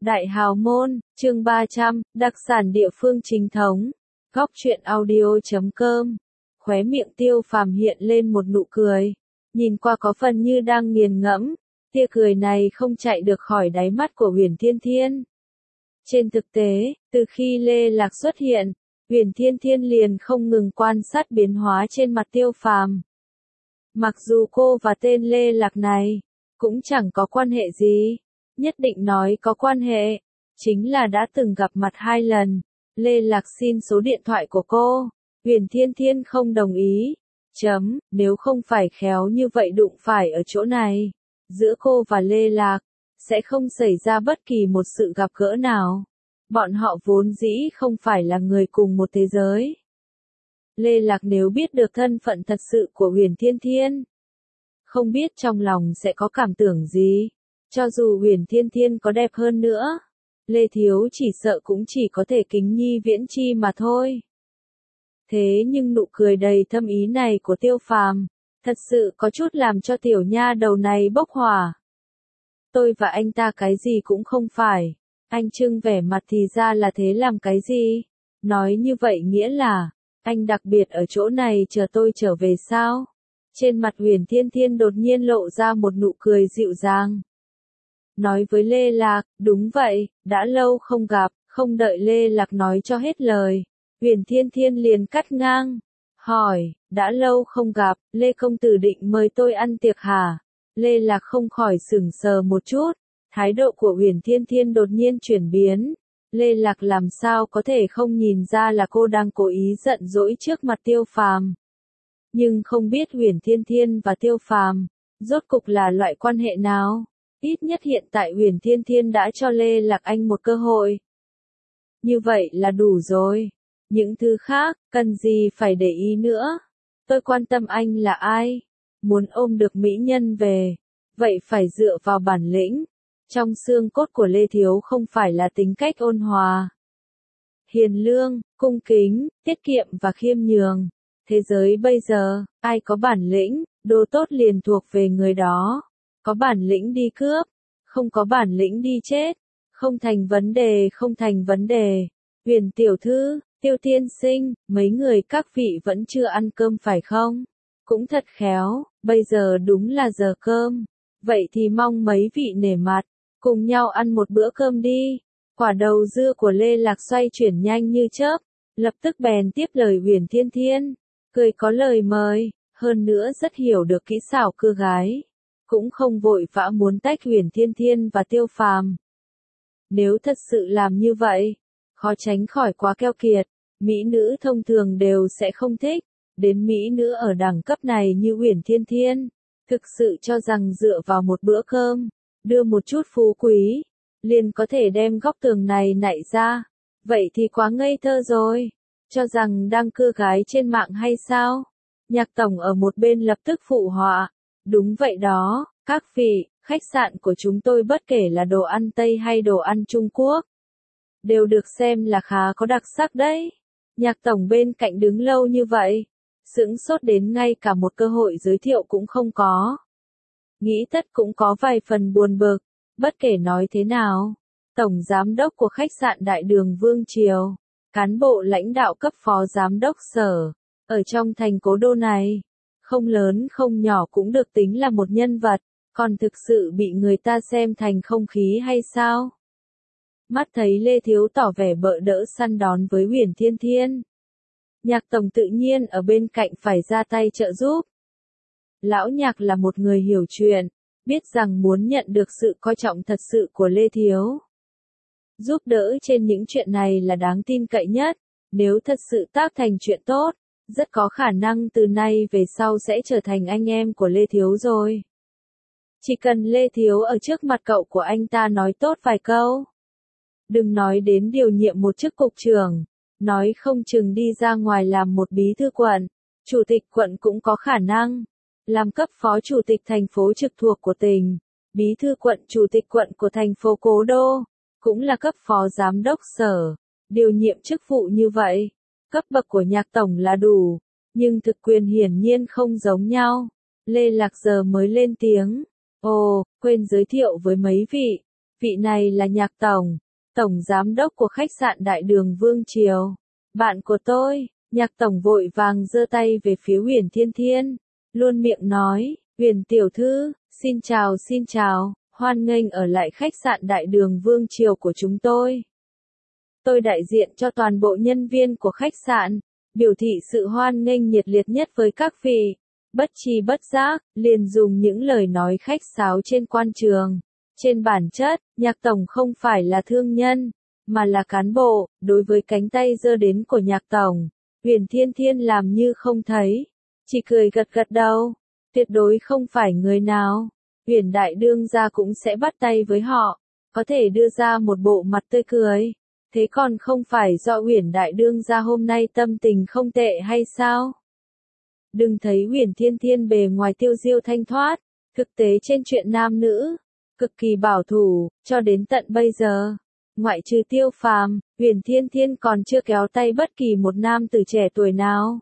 Đại Hào Môn, chương 300, đặc sản địa phương chính thống. Góc truyện audio.com. Khóe miệng Tiêu Phàm hiện lên một nụ cười. Nhìn qua có phần như đang nghiền ngẫm. Tia cười này không chạy được khỏi đáy mắt của Huyền Thiên Thiên. Trên thực tế, từ khi Lê Lạc xuất hiện, Huyền Thiên Thiên liền không ngừng quan sát biến hóa trên mặt Tiêu Phàm. Mặc dù cô và tên Lê Lạc này cũng chẳng có quan hệ gì, nhất định nói có quan hệ, chính là đã từng gặp mặt 2 lần. Lê Lạc xin số điện thoại của cô, Huyền Thiên Thiên không đồng ý. Nếu không phải khéo như vậy đụng phải ở chỗ này, giữa cô và Lê Lạc sẽ không xảy ra bất kỳ một sự gặp gỡ nào. Bọn họ vốn dĩ không phải là người cùng một thế giới. Lê Lạc nếu biết được thân phận thật sự của Huyền Thiên Thiên, không biết trong lòng sẽ có cảm tưởng gì. Cho dù Huyền Thiên Thiên có đẹp hơn nữa, Lê Thiếu chỉ sợ cũng chỉ có thể kính nhi viễn chi mà thôi. Thế nhưng nụ cười đầy thâm ý này của Tiêu Phàm, thật sự có chút làm cho tiểu nha đầu này bốc hỏa. Tôi và anh ta cái gì cũng không phải. Anh trưng vẻ mặt thì ra là thế làm cái gì? Nói như vậy nghĩa là, anh đặc biệt ở chỗ này chờ tôi trở về sao? Trên mặt Huyền Thiên Thiên đột nhiên lộ ra một nụ cười dịu dàng. Nói với Lê Lạc, đúng vậy, đã lâu không gặp, không đợi Lê Lạc nói cho hết lời. Huyền Thiên Thiên liền cắt ngang, hỏi, đã lâu không gặp, Lê Công Tử định mời tôi ăn tiệc hả? Lê Lạc không khỏi sửng sờ một chút, thái độ của Huyền Thiên Thiên đột nhiên chuyển biến. Lê Lạc làm sao có thể không nhìn ra là cô đang cố ý giận dỗi trước mặt Tiêu Phàm. Nhưng không biết Huyền Thiên Thiên và Tiêu Phàm rốt cục là loại quan hệ nào. Ít nhất hiện tại Huyền Thiên Thiên đã cho Lê Lạc Anh một cơ hội. Như vậy là đủ rồi. Những thứ khác, cần gì phải để ý nữa. Tôi quan tâm anh là ai. Muốn ôm được mỹ nhân về, vậy phải dựa vào bản lĩnh. Trong xương cốt của Lê Thiếu không phải là tính cách ôn hòa, hiền lương, cung kính, tiết kiệm và khiêm nhường. Thế giới bây giờ, ai có bản lĩnh, đồ tốt liền thuộc về người đó. Có bản lĩnh đi cướp, không có bản lĩnh đi chết. Không thành vấn đề, không thành vấn đề. Huyền tiểu thư, Tiêu tiên sinh, mấy người các vị vẫn chưa ăn cơm phải không? Cũng thật khéo, bây giờ đúng là giờ cơm. Vậy thì mong mấy vị nể mặt, cùng nhau ăn một bữa cơm đi. Quả đầu dưa của Lê Lạc xoay chuyển nhanh như chớp, lập tức bèn tiếp lời Huyền Thiên Thiên, cười có lời mời, hơn nữa rất hiểu được kỹ xảo cưa gái. Cũng không vội vã muốn tách Huyền Thiên Thiên và Tiêu Phàm. Nếu thật sự làm như vậy, khó tránh khỏi quá keo kiệt, mỹ nữ thông thường đều sẽ không thích. Đến mỹ nữ ở đẳng cấp này như Huyền Thiên Thiên, thực sự cho rằng dựa vào một bữa cơm, đưa một chút phú quý, liền có thể đem góc tường này nạy ra. Vậy thì quá ngây thơ rồi, cho rằng đang cưa gái trên mạng hay sao? Nhạc tổng ở một bên lập tức phụ họa, đúng vậy đó, các vị, khách sạn của chúng tôi bất kể là đồ ăn Tây hay đồ ăn Trung Quốc, đều được xem là khá có đặc sắc đấy. Nhạc tổng bên cạnh đứng lâu như vậy, sững sốt đến ngay cả một cơ hội giới thiệu cũng không có. Nghĩ tất cũng có vài phần buồn bực, bất kể nói thế nào. Tổng giám đốc của khách sạn Đại Đường Vương Triều, cán bộ lãnh đạo cấp phó giám đốc sở, ở trong thành cố đô này, không lớn không nhỏ cũng được tính là một nhân vật, còn thực sự bị người ta xem thành không khí hay sao? Mắt thấy Lê Thiếu tỏ vẻ bợ đỡ săn đón với Huyền Thiên Thiên. Nhạc tổng tự nhiên ở bên cạnh phải ra tay trợ giúp. Lão Nhạc là một người hiểu chuyện, biết rằng muốn nhận được sự coi trọng thật sự của Lê Thiếu, giúp đỡ trên những chuyện này là đáng tin cậy nhất. Nếu thật sự tác thành chuyện tốt, rất có khả năng từ nay về sau sẽ trở thành anh em của Lê Thiếu rồi. Chỉ cần Lê Thiếu ở trước mặt cậu của anh ta nói tốt vài câu. Đừng nói đến điều nhiệm một chức cục trưởng, nói không chừng đi ra ngoài làm một bí thư quận, chủ tịch quận cũng có khả năng. Làm cấp phó chủ tịch thành phố trực thuộc của tỉnh, bí thư quận chủ tịch quận của thành phố Cố Đô, cũng là cấp phó giám đốc sở. Điều nhiệm chức vụ như vậy, cấp bậc của Nhạc tổng là đủ, nhưng thực quyền hiển nhiên không giống nhau. Lê Lạc giờ mới lên tiếng, ồ, quên giới thiệu với mấy vị. vị này là Nhạc Tổng, Tổng Giám đốc của khách sạn Đại Đường Vương Triều. Bạn của tôi, Nhạc Tổng vội vàng giơ tay về phía Huyền Thiên Thiên, luôn miệng nói, Huyền tiểu thư, xin chào, hoan nghênh ở lại khách sạn Đại Đường Vương Triều của chúng tôi. Tôi đại diện cho toàn bộ nhân viên của khách sạn, biểu thị sự hoan nghênh nhiệt liệt nhất với các vị. Bất tri bất giác, liền dùng những lời nói khách sáo trên quan trường. Trên bản chất, Nhạc Tổng không phải là thương nhân, mà là cán bộ. Đối với cánh tay giơ đến của Nhạc Tổng, Huyền Thiên Thiên làm như không thấy, chỉ cười gật gật đầu. Tuyệt đối không phải người nào Huyền Đại Đương gia cũng sẽ bắt tay với họ, có thể đưa ra một bộ mặt tươi cười. Thế còn không phải do Huyền Đại Đương gia hôm nay tâm tình không tệ hay sao? Đừng thấy Huyền Thiên Thiên bề ngoài tiêu diêu thanh thoát, thực tế trên chuyện nam nữ, cực kỳ bảo thủ, cho đến tận bây giờ. Ngoại trừ Tiêu Phàm, Huyền Thiên Thiên còn chưa kéo tay bất kỳ một nam tử trẻ tuổi nào.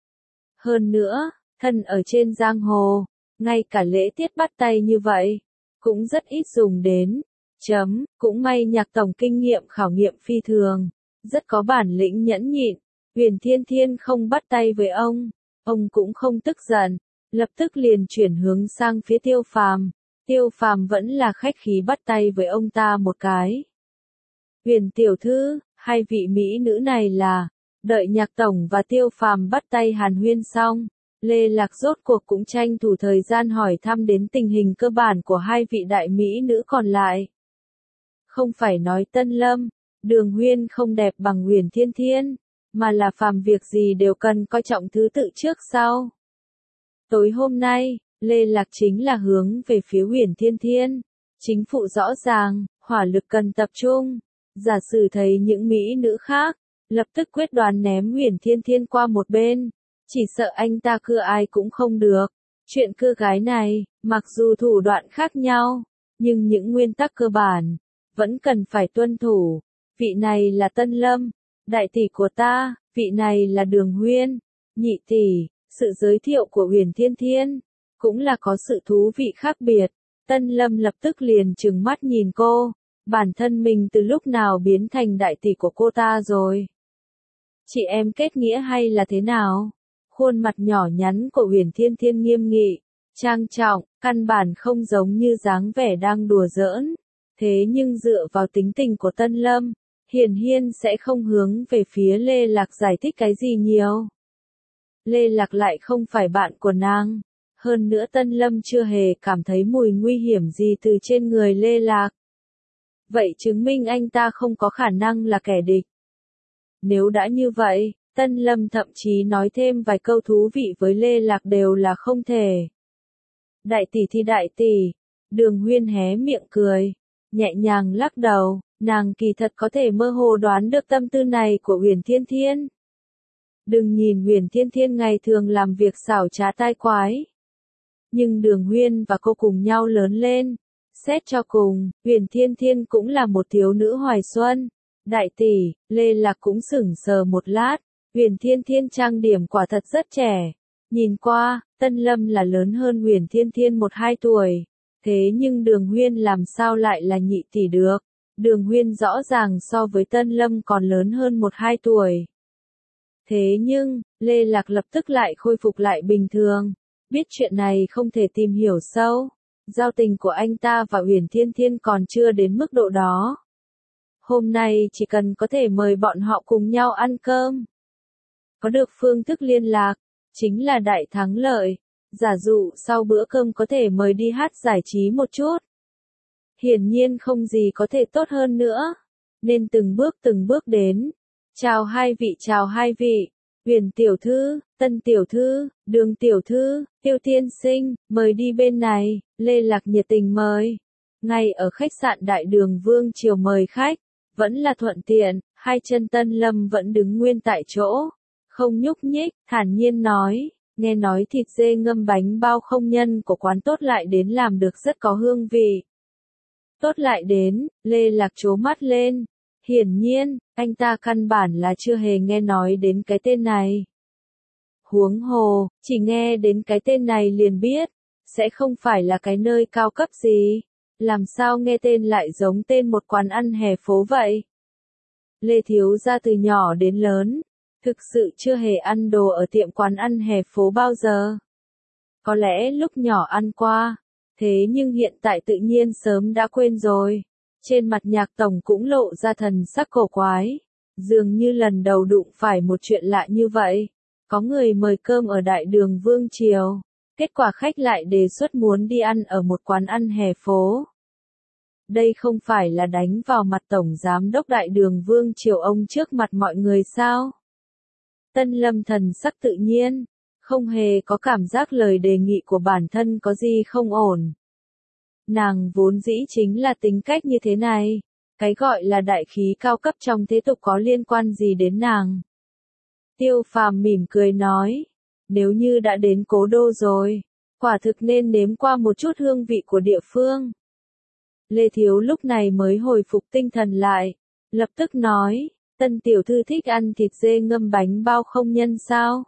Hơn nữa, thân ở trên giang hồ, ngay cả lễ tiết bắt tay như vậy, cũng rất ít dùng đến. Cũng may Nhạc Tổng kinh nghiệm khảo nghiệm phi thường, rất có bản lĩnh nhẫn nhịn. Huyền Thiên Thiên không bắt tay với ông cũng không tức giận, lập tức liền chuyển hướng sang phía Tiêu Phàm. Tiêu Phàm vẫn là khách khí bắt tay với ông ta một cái. Huyền tiểu thư, hai vị mỹ nữ này là, đợi Nhạc Tổng và Tiêu Phàm bắt tay hàn huyên xong, Lê Lạc rốt cuộc cũng tranh thủ thời gian hỏi thăm đến tình hình cơ bản của hai vị đại mỹ nữ còn lại. Không phải nói Tân Lâm, Đường Huyên không đẹp bằng Huyền Thiên Thiên, mà là phàm việc gì đều cần coi trọng thứ tự trước sau. Tối hôm nay, Lê Lạc chính là hướng về phía Huyền Thiên Thiên. Chính phụ rõ ràng, hỏa lực cần tập trung. Giả sử thấy những mỹ nữ khác, lập tức quyết đoán ném Huyền Thiên Thiên qua một bên. Chỉ sợ anh ta cưa ai cũng không được. Chuyện cưa gái này, mặc dù thủ đoạn khác nhau, nhưng những nguyên tắc cơ bản vẫn cần phải tuân thủ. Vị này là Tân Lâm, đại tỷ của ta, vị này là Đường Huyên, nhị tỷ. Sự giới thiệu của Huyền Thiên Thiên cũng là có sự thú vị khác biệt. Tân Lâm lập tức liền trừng mắt nhìn cô, bản thân mình từ lúc nào biến thành đại tỷ của cô ta rồi? Chị em kết nghĩa hay là thế nào? Khuôn mặt nhỏ nhắn của Huyền Thiên Thiên nghiêm nghị, trang trọng, căn bản không giống như dáng vẻ đang đùa giỡn. Thế nhưng dựa vào tính tình của Tân Lâm, hiển nhiên sẽ không hướng về phía Lê Lạc giải thích cái gì nhiều. Lê Lạc lại không phải bạn của nàng. Hơn nữa Tân Lâm chưa hề cảm thấy mùi nguy hiểm gì từ trên người Lê Lạc. Vậy chứng minh anh ta không có khả năng là kẻ địch. Nếu đã như vậy, Tân Lâm thậm chí nói thêm vài câu thú vị với Lê Lạc đều là không thể. Đại tỷ thì đại tỷ, Đường Huyên hé miệng cười, nhẹ nhàng lắc đầu, nàng kỳ thật có thể mơ hồ đoán được tâm tư này của Huyền Thiên Thiên. Đừng nhìn Huyền Thiên Thiên ngày thường làm việc xảo trá tai quái. Nhưng Đường Huyên và cô cùng nhau lớn lên. Xét cho cùng, Huyền Thiên Thiên cũng là một thiếu nữ hoài xuân. Đại tỷ, Lê Lạc cũng sững sờ một lát. Huyền Thiên Thiên trang điểm quả thật rất trẻ. Nhìn qua, Tân Lâm là lớn hơn Huyền Thiên Thiên 1-2 tuổi. Thế nhưng Đường Huyên làm sao lại là nhị tỷ được? Đường Huyên rõ ràng so với Tân Lâm còn lớn hơn 1-2 tuổi. Thế nhưng, Lê Lạc lập tức lại khôi phục lại bình thường. Biết chuyện này không thể tìm hiểu sâu. Giao tình của anh ta và Huyền Thiên Thiên còn chưa đến mức độ đó. Hôm nay chỉ cần có thể mời bọn họ cùng nhau ăn cơm. Có được phương thức liên lạc, chính là đại thắng lợi. Giả dụ sau bữa cơm có thể mời đi hát giải trí một chút. Hiển nhiên không gì có thể tốt hơn nữa. Nên từng bước đến. Chào hai vị. Huyền tiểu thư, Tân tiểu thư, Đường tiểu thư, Tiêu tiên sinh, mời đi bên này. Lê Lạc nhiệt tình mời. Ngay ở khách sạn Đại Đường Vương Triều mời khách, vẫn là thuận tiện. Hai chân Tân Lâm vẫn đứng nguyên tại chỗ, không nhúc nhích, thản nhiên nói. Nghe nói thịt dê ngâm bánh bao không nhân của quán tốt lại đến làm được rất có hương vị. Tốt lại đến, Lê Lạc trố mắt lên. Hiển nhiên, anh ta căn bản là chưa hề nghe nói đến cái tên này. Huống hồ, chỉ nghe đến cái tên này liền biết, sẽ không phải là cái nơi cao cấp gì. Làm sao nghe tên lại giống tên một quán ăn hè phố vậy? Lê thiếu gia từ nhỏ đến lớn, thực sự chưa hề ăn đồ ở tiệm quán ăn hè phố bao giờ. Có lẽ lúc nhỏ ăn qua, thế nhưng hiện tại tự nhiên sớm đã quên rồi. Trên mặt Nhạc tổng cũng lộ ra thần sắc cổ quái, dường như lần đầu đụng phải một chuyện lạ như vậy. Có người mời cơm ở đại đường Vương Triều, kết quả khách lại đề xuất muốn đi ăn ở một quán ăn hè phố. Đây không phải là đánh vào mặt tổng giám đốc đại đường Vương Triều ông trước mặt mọi người sao? Tân Lâm thần sắc tự nhiên, không hề có cảm giác lời đề nghị của bản thân có gì không ổn. Nàng vốn dĩ chính là tính cách như thế này, cái gọi là đại khí cao cấp trong thế tục có liên quan gì đến nàng. Tiêu Phàm mỉm cười nói, nếu như đã đến Cố Đô rồi, quả thực nên nếm qua một chút hương vị của địa phương. Lê Thiếu lúc này mới hồi phục tinh thần lại, lập tức nói, Tân tiểu thư thích ăn thịt dê ngâm bánh bao không nhân sao?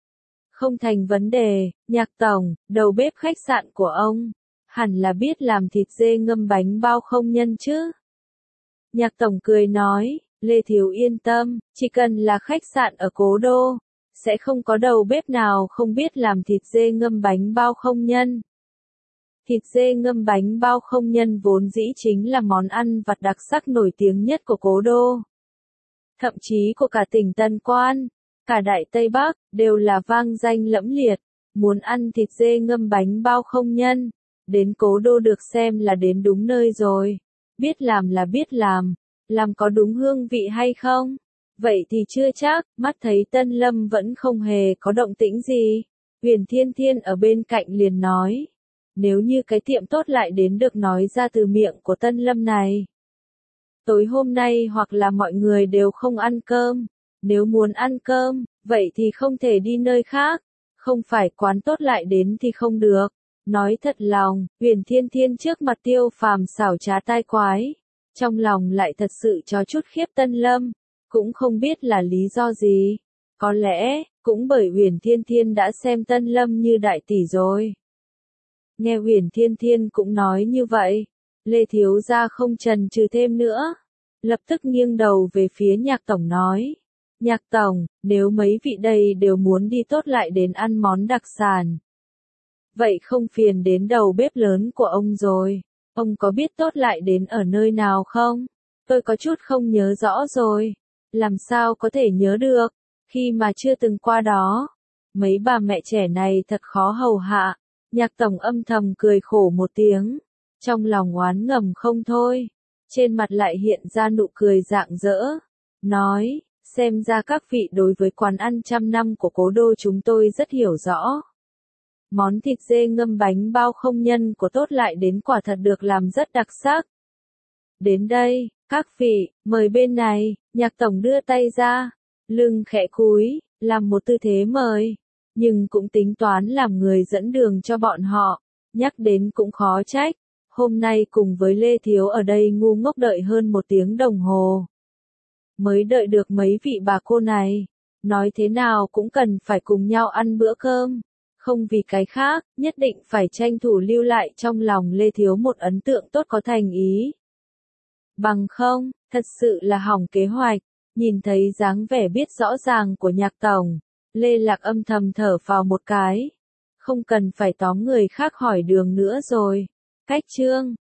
Không thành vấn đề, Nhạc tổng, đầu bếp khách sạn của ông, hẳn là biết làm thịt dê ngâm bánh bao không nhân chứ? Nhạc tổng cười nói, Lê Thiếu yên tâm, chỉ cần là khách sạn ở Cố Đô, sẽ không có đầu bếp nào không biết làm thịt dê ngâm bánh bao không nhân. Thịt dê ngâm bánh bao không nhân vốn dĩ chính là món ăn vặt đặc sắc nổi tiếng nhất của Cố Đô. Thậm chí của cả tỉnh Tân Quan, cả Đại Tây Bắc, đều là vang danh lẫm liệt. Muốn ăn thịt dê ngâm bánh bao không nhân, đến Cố Đô được xem là đến đúng nơi rồi. Biết làm là biết làm có đúng hương vị hay không? Vậy thì chưa chắc, mắt thấy Tân Lâm vẫn không hề có động tĩnh gì. Huyền Thiên Thiên ở bên cạnh liền nói, nếu như cái tiệm tốt lại đến được nói ra từ miệng của Tân Lâm này. Tối hôm nay hoặc là mọi người đều không ăn cơm, nếu muốn ăn cơm, vậy thì không thể đi nơi khác, không phải quán tốt lại đến thì không được. Nói thật lòng, Huyền Thiên Thiên trước mặt Tiêu Phàm xảo trá tai quái, trong lòng lại thật sự cho chút khiếp Tân Lâm, cũng không biết là lý do gì. Có lẽ, cũng bởi Huyền Thiên Thiên đã xem Tân Lâm như đại tỷ rồi. Nghe Huyền Thiên Thiên cũng nói như vậy, Lê Thiếu Gia không chần chừ thêm nữa, lập tức nghiêng đầu về phía Nhạc tổng nói, Nhạc tổng, nếu mấy vị đây đều muốn đi tốt lại đến ăn món đặc sản. Vậy không phiền đến đầu bếp lớn của ông rồi, ông có biết tốt lại đến ở nơi nào không? Tôi có chút không nhớ rõ rồi, làm sao có thể nhớ được, khi mà chưa từng qua đó. Mấy bà mẹ trẻ này thật khó hầu hạ. Nhạc tổng âm thầm cười khổ một tiếng, trong lòng oán ngầm không thôi, trên mặt lại hiện ra nụ cười rạng rỡ, nói, xem ra các vị đối với quán ăn trăm năm của Cố Đô chúng tôi rất hiểu rõ. Món thịt dê ngâm bánh bao không nhân của tốt lại đến quả thật được làm rất đặc sắc. Đến đây, các vị, mời bên này, Nhạc tổng đưa tay ra, lưng khẽ cúi, làm một tư thế mời. Nhưng cũng tính toán làm người dẫn đường cho bọn họ, nhắc đến cũng khó trách, hôm nay cùng với Lê Thiếu ở đây ngu ngốc đợi hơn 1 tiếng đồng hồ. Mới đợi được mấy vị bà cô này, nói thế nào cũng cần phải cùng nhau ăn bữa cơm, không vì cái khác, nhất định phải tranh thủ lưu lại trong lòng Lê Thiếu một ấn tượng tốt có thành ý. Bằng không, thật sự là hỏng kế hoạch, nhìn thấy dáng vẻ biết rõ ràng của Nhạc tổng. Lê Lạc âm thầm thở vào một cái. Không cần phải tóm người khác hỏi đường nữa rồi. Cách chương